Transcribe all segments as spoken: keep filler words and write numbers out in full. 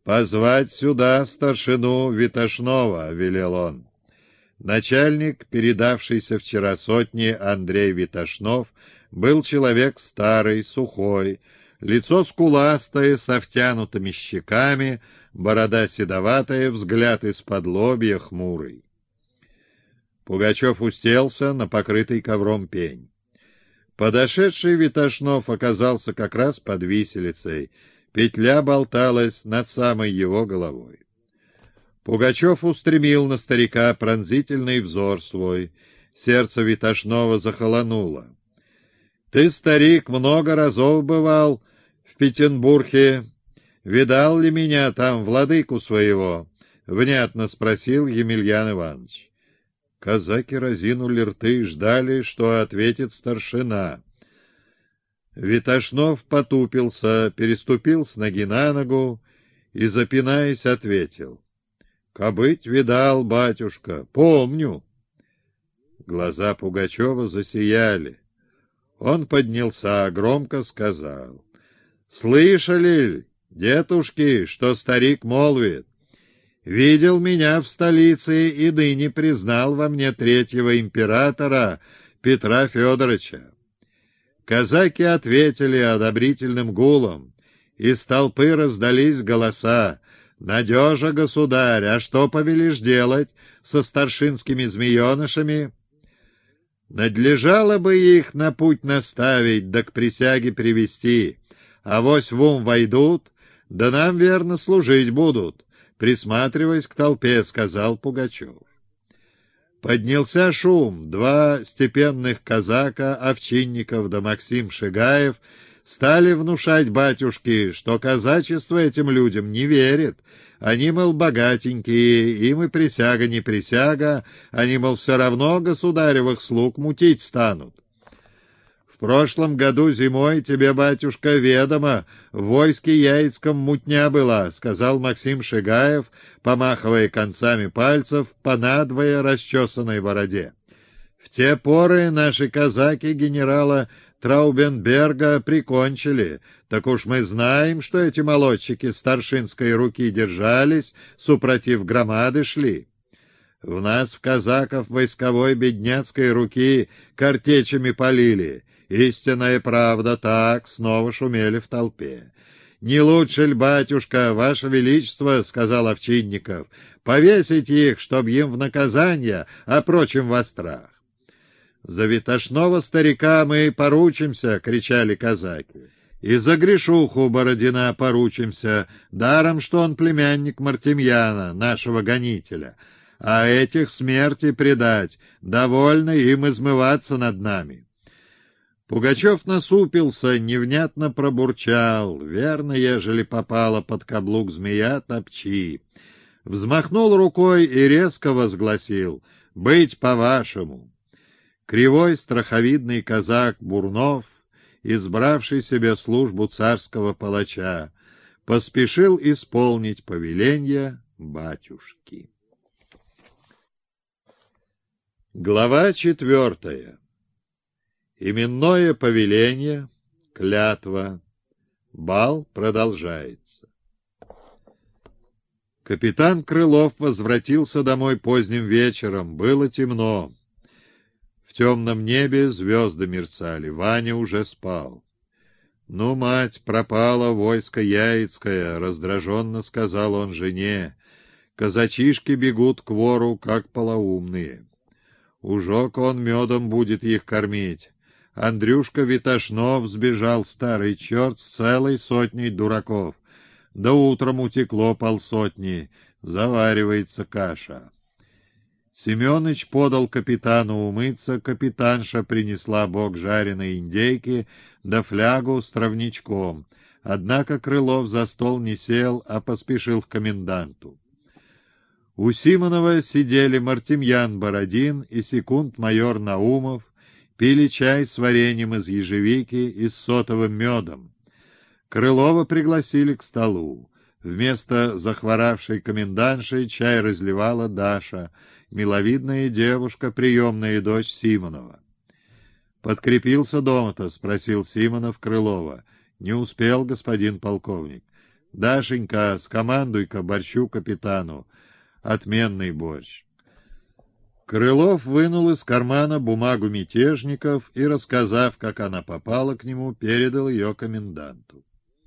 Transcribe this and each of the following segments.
«Позвать сюда старшину Витошнова», — велел он. Начальник, передавшийся вчера сотни, Андрей Витошнов, был человек старый, сухой, лицо скуластое, со втянутыми щеками, борода седоватая, взгляд из-под лобья хмурый. Пугачев уселся на покрытый ковром пень. Подошедший Витошнов оказался как раз под виселицей, петля болталась над самой его головой. Пугачев устремил на старика пронзительный взор свой. Сердце Витошнова захолонуло. «Ты, старик, много разов бывал в Петербурге. Видал ли меня там, владыку своего?» — внятно спросил Емельян Иванович. Казаки разинули рты и ждали, что ответит старшина. Витошнов потупился, переступил с ноги на ногу и, запинаясь, ответил: «Кабыть видал, батюшка, помню». Глаза Пугачева засияли. Он поднялся, громко сказал: «Слышали, дедушки, что старик молвит? Видел меня в столице и ныне признал во мне третьего императора Петра Федоровича». Казаки ответили одобрительным гулом. Из толпы раздались голоса: «Надежа, государь, а что повелишь делать со старшинскими змеенышами?» «Надлежало бы их на путь наставить, да к присяге привести. Авось в ум войдут, да нам верно служить будут», — присматриваясь к толпе, сказал Пугачев. Поднялся шум. Два степенных казака, Овчинников да Максим Шигаев, стали внушать батюшке, что казачество этим людям не верит. Они, мол, богатенькие, им и присяга не присяга, они, мол, все равно государевых слуг мутить станут. «В прошлом году зимой тебе, батюшка, ведомо, в войске Яицком мутня была», — сказал Максим Шигаев, помахивая концами пальцев по надвое расчесанной бороде. «В те поры наши казаки генерала Траубенберга прикончили, так уж мы знаем, что эти молодчики старшинской руки держались, супротив громады шли. В нас, в казаков, войсковой бедняцкой руки картечами полили. Истинная правда, так», — снова шумели в толпе. «Не лучше ль, батюшка, ваше величество, — сказал Овчинников, — повесить их, чтоб им в наказание, а прочим во страх?» «За Витошнова старика мы поручимся!» — кричали казаки. «И за Гришуху Бородина поручимся, даром, что он племянник Мартемьяна, нашего гонителя. А этих смерти предать, довольно им измываться над нами». Пугачев насупился, невнятно пробурчал: «Верно, ежели попала под каблук змея, топчи». Взмахнул рукой и резко возгласил: «Быть по-вашему». Кривой страховидный казак Бурнов, избравший себе службу царского палача, поспешил исполнить повеление батюшки. Глава четвертая. Именное повеление, клятва. Бал продолжается. Капитан Крылов возвратился домой поздним вечером. Было темно. В темном небе звезды мерцали. Ваня уже спал. «Ну, мать, пропало войско Яицкое», — раздраженно сказал он жене. «Казачишки бегут к вору, как полоумные. Ужок он медом будет их кормить. Андрюшка Витошнов сбежал, старый черт, с целой сотней дураков. Да утром утекло полсотни, заваривается каша». Семёныч подал капитану умыться, капитанша принесла бок жареной индейки да флягу с травничком. Однако Крылов за стол не сел, а поспешил к коменданту. У Симонова сидели Мартемьян Бородин и секунд-майор Наумов, пили чай с вареньем из ежевики и с сотовым медом. Крылова пригласили к столу. Вместо захворавшей комендантши чай разливала Даша, миловидная девушка, приемная дочь Симонова. «Подкрепился дома-то?» — спросил Симонов Крылова. «Не успел, господин полковник». Дашенька, скомандуй-ка борщу капитану. Отменный борщ. Крылов вынул из кармана бумагу мятежников и, рассказав, как она попала к нему, передал ее коменданту.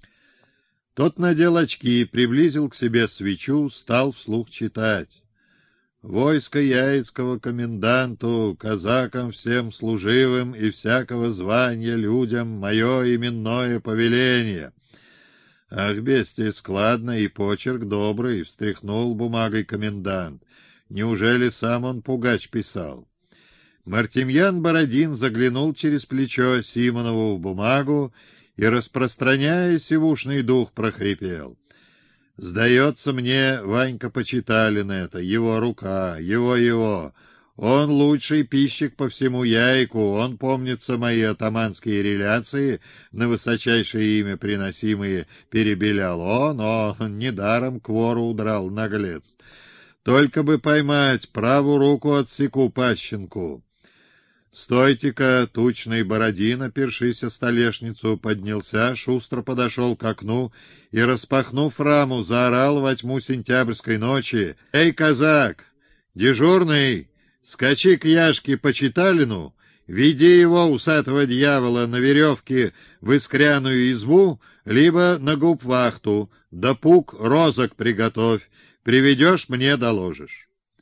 Тот надел очки, приблизил к себе свечу, стал вслух читать. «Войско Яицкого коменданту, казакам всем служивым и всякого звания людям мое именное повеление». «Ах, бестия, складно и почерк добрый», — встряхнул бумагой комендант. «Неужели сам он пугач писал?» Мартемьян Бородин заглянул через плечо Симонову в бумагу и, распространяя сивушный дух, прохрипел. «Сдается мне, Ванька Почиталин это, его рука, его-его. Он лучший пищик по всему Яйку, он, помнится, мои атаманские реляции, на высочайшее имя приносимые, перебелял. Он, он, недаром к вору удрал, наглец. Только бы поймать, правую руку отсеку пащенку». «Стойте-ка!» — тучный Бородин, опершись о столешницу, поднялся, шустро подошел к окну и, распахнув раму, заорал во тьму сентябрьской ночи. «Эй, казак! Дежурный! Скачи к Яшке Почиталину, веди его, усатого дьявола, на веревке в искряную избу, либо на губвахту, да пук розок приготовь, приведешь, мне доложишь».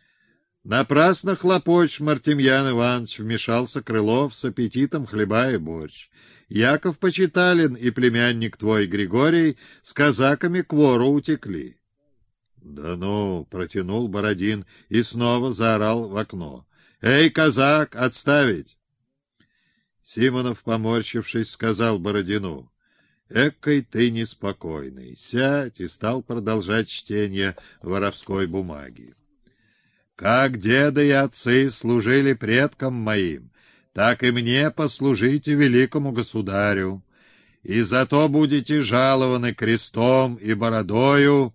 «Напрасно хлопочешь, Мартемьян Иванович», — вмешался Крылов с аппетитом, хлебая борщ. «Яков Почиталин и племянник твой Григорий с казаками к вору утекли». «Да ну!» — протянул Бородин и снова заорал в окно. «Эй, казак, отставить!» Симонов, поморщившись, сказал Бородину. «Экой ты неспокойный. Сядь», и стал продолжать чтение воровской бумаги. «Как деды и отцы служили предкам моим, так и мне послужите великому государю, и зато будете жалованы крестом и бородою,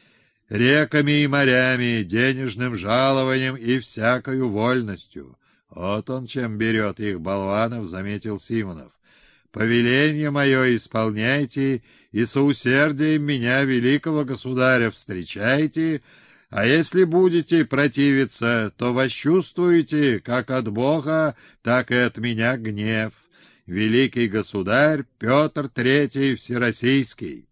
реками и морями, денежным жалованием и всякою вольностью». Вот он чем берет их, болванов, — заметил Симонов. «Повеление мое исполняйте, и соусердием меня, великого государя, встречайте, а если будете противиться, то восчувствуете как от Бога, так и от меня гнев. Великий государь Петр Третий Всероссийский».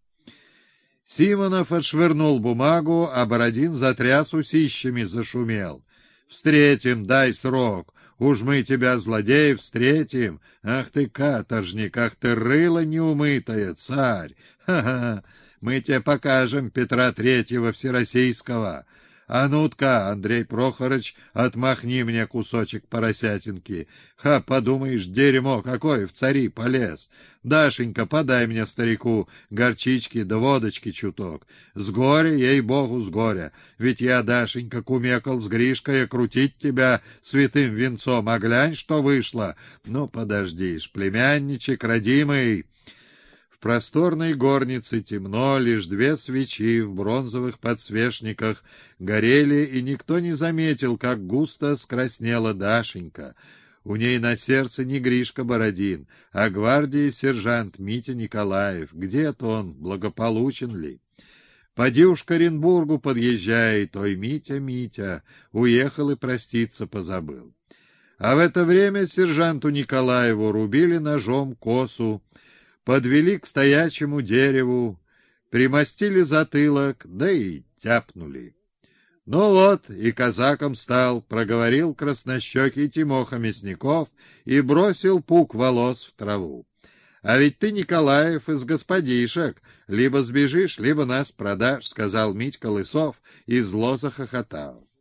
Симонов отшвырнул бумагу, а Бородин затряс усищами, зашумел. «Встретим, дай срок. Уж мы тебя, злодеев, встретим. Ах ты, каторжник, ах ты, рыло неумытое, царь! Ха-ха! Мы тебе покажем Петра Третьего Всероссийского. А ну-ка, Андрей Прохорович, отмахни мне кусочек поросятинки. Ха, подумаешь, дерьмо какое в цари полез. Дашенька, подай мне, старику, горчички да водочки чуток. С горя, ей-богу, с горя. Ведь я, Дашенька, кумекал с Гришкой крутить тебя святым венцом. А глянь, что вышло. Ну, подождишь, племянничек родимый». В просторной горнице темно, лишь две свечи в бронзовых подсвечниках горели, и никто не заметил, как густо скраснела Дашенька. У ней на сердце не Гришка Бородин, а гвардии сержант Митя Николаев. Где-то он, благополучен ли? Поди уж к Оренбургу подъезжает, ой, Митя, Митя, уехал и проститься позабыл. А в это время сержанту Николаеву рубили ножом косу, подвели к стоячему дереву, примостили затылок, да и тяпнули. Ну вот, и казаком стал, проговорил краснощекий Тимоха Мясников и бросил пук волос в траву. А ведь ты, Николаев, из господишек, либо сбежишь, либо нас продашь, — сказал Митька Лысов и зло захохотал.